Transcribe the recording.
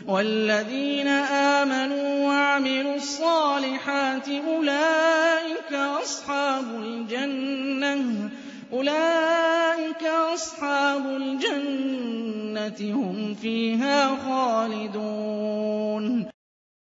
وَالَّذِينَ آمَنُوا وَعَمِلُوا الصَّالِحَاتِ أُولَٰئِكَ أَصْحَابُ الْجَنَّةِ ۖ هُمْ فِيهَا خَالِدُونَ